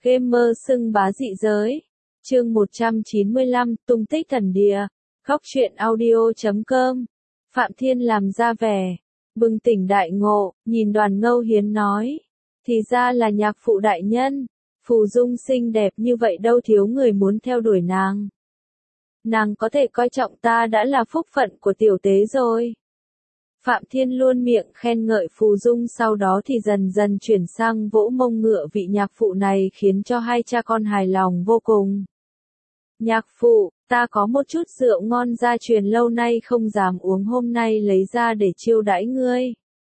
Gamer xưng bá dị giới. Chương 195, tung tích thần địa. Góc truyện audio.com. Phạm Thiên làm ra vẻ bừng tỉnh đại ngộ, nhìn Đoàn Ngâu Hiến nói. Thì ra là nhạc phụ đại nhân. Phù Dung xinh đẹp như vậy đâu thiếu người muốn theo đuổi nàng. Nàng có thể coi trọng ta đã là phúc phận của tiểu tế rồi. Phạm Thiên luôn miệng khen ngợi Phù Dung, sau đó thì dần dần chuyển sang vỗ mông ngựa vị nhạc phụ này, khiến cho hai cha con hài lòng vô cùng. Nhạc phụ, ta có một chút rượu ngon gia truyền lâu nay không dám uống, hôm nay lấy ra để chiêu đãi ngươi.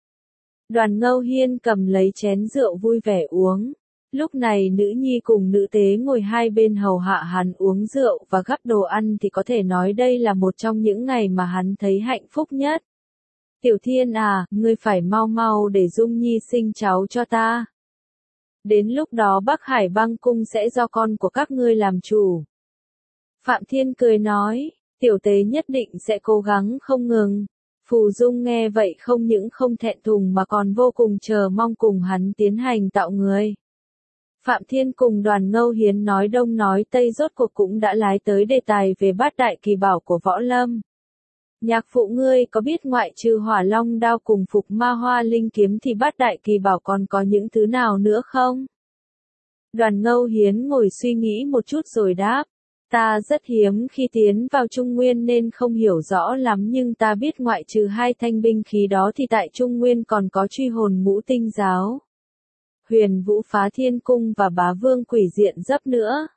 Đoàn Ngâu Hiên cầm lấy chén rượu vui vẻ uống. Lúc này nữ nhi cùng nữ tế ngồi hai bên hầu hạ hắn uống rượu và gắp đồ ăn, thì có thể nói đây là một trong những ngày mà hắn thấy hạnh phúc nhất. Tiểu Thiên à, ngươi phải mau mau để Dung Nhi sinh cháu cho ta. Đến lúc đó Bắc Hải Băng Cung sẽ do con của các ngươi làm chủ. Phạm Thiên cười nói, tiểu tế nhất định sẽ cố gắng không ngừng. Phù Dung nghe vậy không những không thẹn thùng mà còn vô cùng chờ mong cùng hắn tiến hành tạo người. Phạm Thiên cùng Đoàn Ngâu Hiến nói đông nói tây, rốt cuộc cũng đã lái tới đề tài về bát đại kỳ bảo của Võ Lâm. Nhạc phụ ngươi có biết ngoại trừ Hỏa Long đao cùng Phục Ma Hoa Linh kiếm thì bát đại kỳ bảo còn có những thứ nào nữa không? Đoàn Ngâu Hiến ngồi suy nghĩ một chút rồi đáp. Ta rất hiếm khi tiến vào Trung Nguyên nên không hiểu rõ lắm, nhưng ta biết ngoại trừ hai thanh binh khí đó thì tại Trung Nguyên còn có Truy Hồn Ngũ Tinh Giáo, Huyền Vũ Phá Thiên Cung và Bá Vương Quỷ Diện Giáp nữa.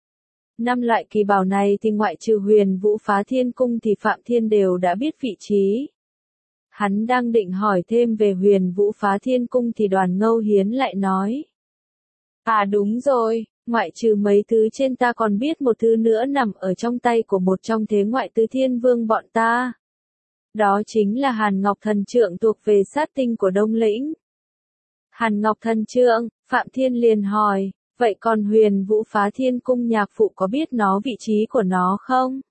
5 loại kỳ bảo này thì ngoại trừ Huyền Vũ Phá Thiên Cung thì Phạm Thiên đều đã biết vị trí. Hắn đang định hỏi thêm về Huyền Vũ Phá Thiên Cung thì Đoàn Ngâu Hiến lại nói. À đúng rồi, ngoại trừ mấy thứ trên ta còn biết một thứ nữa nằm ở trong tay của một trong thế ngoại tứ thiên vương bọn ta. Đó chính là Hàn Ngọc Thần Trượng thuộc về sát tinh của Đông Lĩnh. Hàn Ngọc Thần Trượng, Phạm Thiên liền hỏi, vậy còn Huyền Vũ Phá Thiên Cung nhạc phụ có biết nó vị trí của nó không?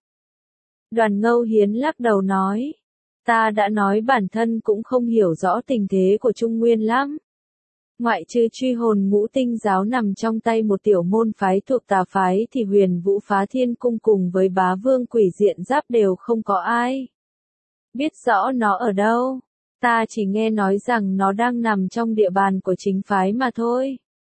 Đoàn Ngâu Hiến lắc đầu nói, ta đã nói bản thân cũng không hiểu rõ tình thế của Trung Nguyên lắm. Ngoại trừ Truy Hồn Ngũ Tinh Giáo nằm trong tay một tiểu môn phái thuộc tà phái thì Huyền Vũ Phá Thiên Cung cùng với Bá Vương Quỷ Diện Giáp đều không có ai biết rõ nó ở đâu. Ta chỉ nghe nói rằng nó đang nằm trong địa bàn của chính phái mà thôi.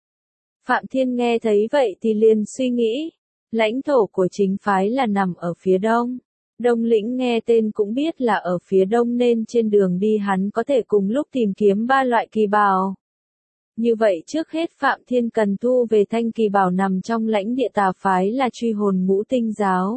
Phạm Thiên nghe thấy vậy thì liền suy nghĩ, lãnh thổ của chính phái là nằm ở phía đông. Đông Lĩnh nghe tên cũng biết là ở phía đông, nên trên đường đi hắn có thể cùng lúc tìm kiếm 3 loại kỳ bảo. Như vậy trước hết Phạm Thiên cần thu về thanh kỳ bảo nằm trong lãnh địa tà phái là Truy Hồn Ngũ Tinh Giáo.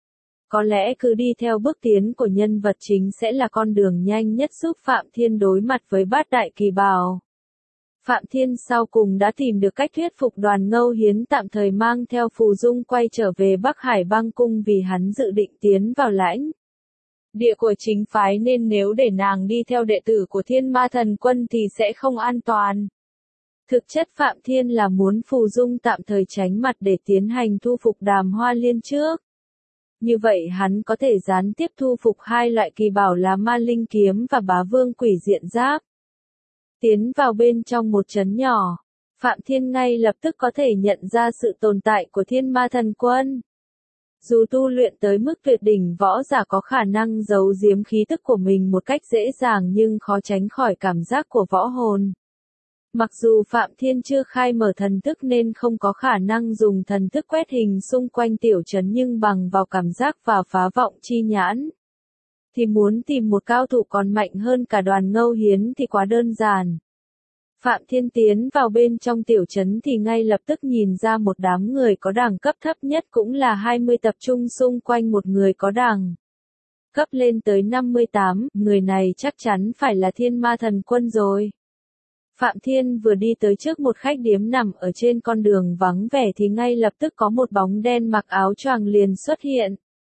Có lẽ cứ đi theo bước tiến của nhân vật chính sẽ là con đường nhanh nhất giúp Phạm Thiên đối mặt với bát đại kỳ bảo. Phạm Thiên sau cùng đã tìm được cách thuyết phục Đoàn Ngâu Hiến tạm thời mang theo Phù Dung quay trở về Bắc Hải Băng Cung, vì hắn dự định tiến vào lãnh địa của chính phái, nên nếu để nàng đi theo đệ tử của Thiên Ma Thần Quân thì sẽ không an toàn. Thực chất Phạm Thiên là muốn Phù Dung tạm thời tránh mặt để tiến hành thu phục Đàm Hoa Liên trước. Như vậy hắn có thể gián tiếp thu phục 2 loại kỳ bảo là Ma Linh kiếm và Bá Vương Quỷ Diện Giáp. Tiến vào bên trong một trấn nhỏ, Phạm Thiên ngay lập tức có thể nhận ra sự tồn tại của Thiên Ma Thần Quân. Dù tu luyện tới mức tuyệt đỉnh, võ giả có khả năng giấu giếm khí tức của mình một cách dễ dàng, nhưng khó tránh khỏi cảm giác của võ hồn. Mặc dù Phạm Thiên chưa khai mở thần thức nên không có khả năng dùng thần thức quét hình xung quanh tiểu trấn, nhưng bằng vào cảm giác và phá vọng chi nhãn thì muốn tìm một cao thủ còn mạnh hơn cả Đoàn Ngâu Hiến thì quá đơn giản. Phạm Thiên tiến vào bên trong tiểu trấn thì ngay lập tức nhìn ra một đám người có đẳng cấp thấp nhất cũng là 20 tập trung xung quanh một người có đẳng cấp lên tới 58, người này chắc chắn phải là Thiên Ma Thần Quân rồi. Phạm Thiên vừa đi tới trước một khách điếm nằm ở trên con đường vắng vẻ thì ngay lập tức có một bóng đen mặc áo choàng liền xuất hiện.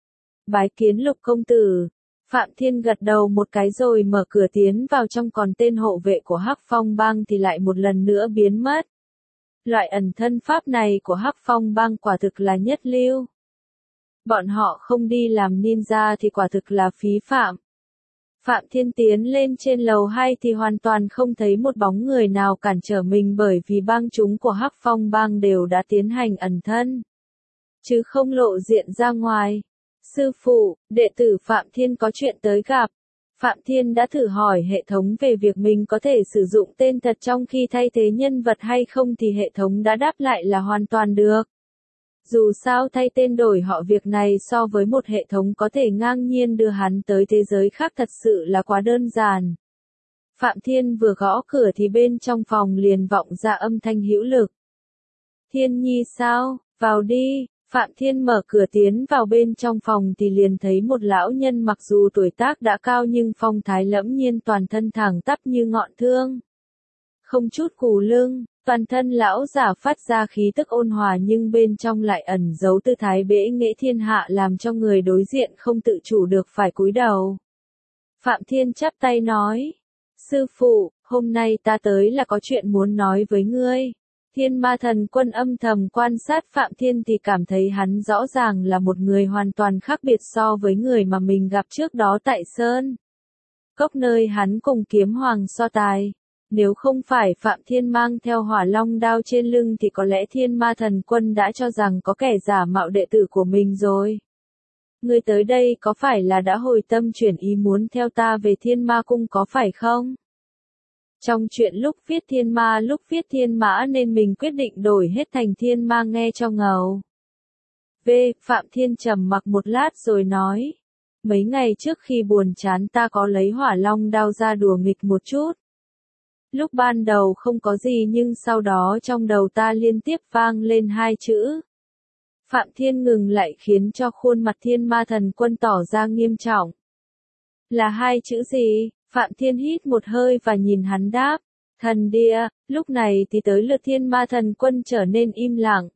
Bái kiến Lục công tử. Phạm Thiên gật đầu một cái rồi mở cửa tiến vào trong, còn tên hộ vệ của Hắc Phong Bang thì lại một lần nữa biến mất. Loại ẩn thân pháp này của Hắc Phong Bang quả thực là nhất lưu. Bọn họ không đi làm ninja thì quả thực là phí phạm. Phạm Thiên tiến lên trên lầu 2 thì hoàn toàn không thấy một bóng người nào cản trở mình bởi vì bang chúng của Hắc Phong bang đều đã tiến hành ẩn thân, chứ không lộ diện ra ngoài. Sư phụ, đệ tử Phạm Thiên có chuyện tới gặp. Phạm Thiên đã thử hỏi hệ thống về việc mình có thể sử dụng tên thật trong khi thay thế nhân vật hay không thì hệ thống đã đáp lại là hoàn toàn được. Dù sao thay tên đổi họ việc này so với một hệ thống có thể ngang nhiên đưa hắn tới thế giới khác thật sự là quá đơn giản. Phạm Thiên vừa gõ cửa thì bên trong phòng liền vọng ra âm thanh hữu lực. Thiên Nhi sao, vào đi. Phạm Thiên mở cửa tiến vào bên trong phòng thì liền thấy một lão nhân mặc dù tuổi tác đã cao nhưng phong thái lẫm nhiên, toàn thân thẳng tắp như ngọn thương. Không chút cù lưng, toàn thân lão giả phát ra khí tức ôn hòa nhưng bên trong lại ẩn giấu tư thái bẽ nghệ thiên hạ làm cho người đối diện không tự chủ được phải cúi đầu. Phạm Thiên chắp tay nói, sư phụ, hôm nay ta tới là có chuyện muốn nói với ngươi. Thiên Ma Thần Quân âm thầm quan sát Phạm Thiên thì cảm thấy hắn rõ ràng là một người hoàn toàn khác biệt so với người mà mình gặp trước đó tại Sơn Cốc nơi hắn cùng Kiếm Hoàng so tài. Nếu không phải Phạm Thiên mang theo Hỏa Long đao trên lưng thì có lẽ Thiên Ma Thần Quân đã cho rằng có kẻ giả mạo đệ tử của mình rồi. Ngươi tới đây có phải là đã hồi tâm chuyển ý muốn theo ta về Thiên Ma Cung có phải không? Trong chuyện lúc viết Thiên Ma lúc viết Thiên Mã nên mình quyết định đổi hết thành Thiên Ma nghe cho ngầu. Phạm Thiên trầm mặc một lát rồi nói. Mấy ngày trước khi buồn chán ta có lấy Hỏa Long đao ra đùa nghịch một chút. Lúc ban đầu không có gì nhưng sau đó trong đầu ta liên tiếp vang lên hai chữ. Phạm Thiên ngừng lại khiến cho khuôn mặt Thiên Ma Thần Quân tỏ ra nghiêm trọng. Là hai chữ gì? Phạm Thiên hít một hơi và nhìn hắn đáp. Thần địa. Lúc này thì tới lượt Thiên Ma Thần Quân trở nên im lặng.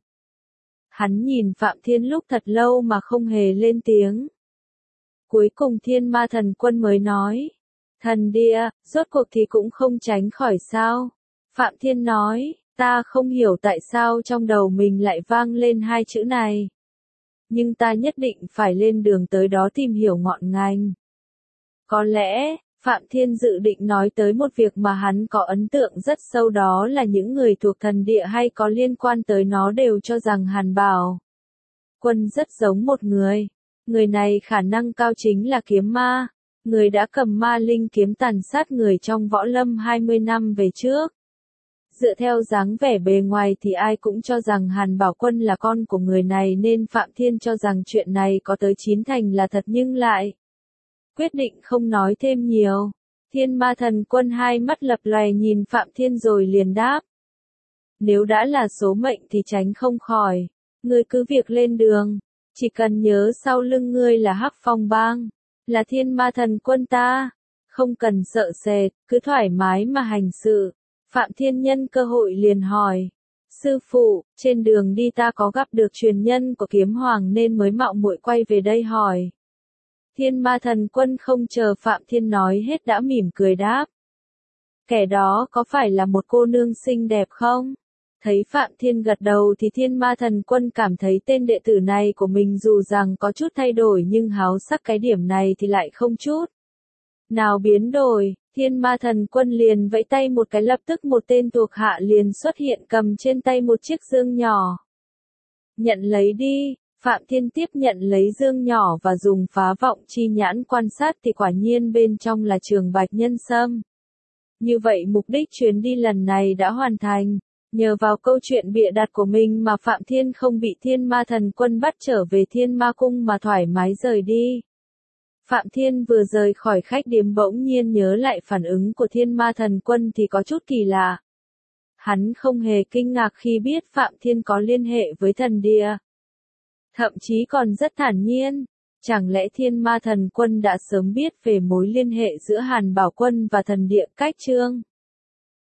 Hắn nhìn Phạm Thiên lúc thật lâu mà không hề lên tiếng. Cuối cùng Thiên Ma Thần Quân mới nói. Thần địa, rốt cuộc thì cũng không tránh khỏi sao. Phạm Thiên nói, ta không hiểu tại sao trong đầu mình lại vang lên hai chữ này. Nhưng ta nhất định phải lên đường tới đó tìm hiểu ngọn ngành. Có lẽ, Phạm Thiên dự định nói tới một việc mà hắn có ấn tượng rất sâu, đó là những người thuộc thần địa hay có liên quan tới nó đều cho rằng Hàn Bảo Quân rất giống một người. Người này khả năng cao chính là kiếm ma. Người đã cầm ma linh kiếm tàn sát người trong võ lâm 20 năm về trước. Dựa theo dáng vẻ bề ngoài thì ai cũng cho rằng Hàn Bảo Quân là con của người này nên Phạm Thiên cho rằng chuyện này có tới 9 thành là thật nhưng lại quyết định không nói thêm nhiều. Thiên Ma Thần Quân hai mắt lập lòe nhìn Phạm Thiên rồi liền đáp. Nếu đã là số mệnh thì tránh không khỏi. Ngươi cứ việc lên đường. Chỉ cần nhớ sau lưng ngươi là Hắc Phong bang. Là Thiên Ma Thần Quân ta. Không cần sợ sệt, cứ thoải mái mà hành sự. Phạm Thiên nhân cơ hội liền hỏi. Sư phụ, trên đường đi ta có gặp được truyền nhân của Kiếm Hoàng nên mới mạo muội quay về đây hỏi. Thiên Ma Thần Quân không chờ Phạm Thiên nói hết đã mỉm cười đáp. Kẻ đó có phải là một cô nương xinh đẹp không? Thấy Phạm Thiên gật đầu thì Thiên Ma Thần Quân cảm thấy tên đệ tử này của mình dù rằng có chút thay đổi nhưng háo sắc cái điểm này thì lại không chút nào biến đổi. Thiên Ma Thần Quân liền vẫy tay một cái, lập tức một tên thuộc hạ liền xuất hiện cầm trên tay một chiếc dương nhỏ. Nhận lấy đi. Phạm Thiên tiếp nhận lấy dương nhỏ và dùng phá vọng chi nhãn quan sát thì quả nhiên bên trong là trường bạch nhân sâm. Như vậy mục đích chuyến đi lần này đã hoàn thành. Nhờ vào câu chuyện bịa đặt của mình mà Phạm Thiên không bị Thiên Ma Thần Quân bắt trở về Thiên Ma Cung mà thoải mái rời đi. Phạm Thiên vừa rời khỏi khách điếm bỗng nhiên nhớ lại phản ứng của Thiên Ma Thần Quân thì có chút kỳ lạ. Hắn không hề kinh ngạc khi biết Phạm Thiên có liên hệ với thần địa. Thậm chí còn rất thản nhiên. Chẳng lẽ Thiên Ma Thần Quân đã sớm biết về mối liên hệ giữa Hàn Bảo Quân và thần địa Cách Trương?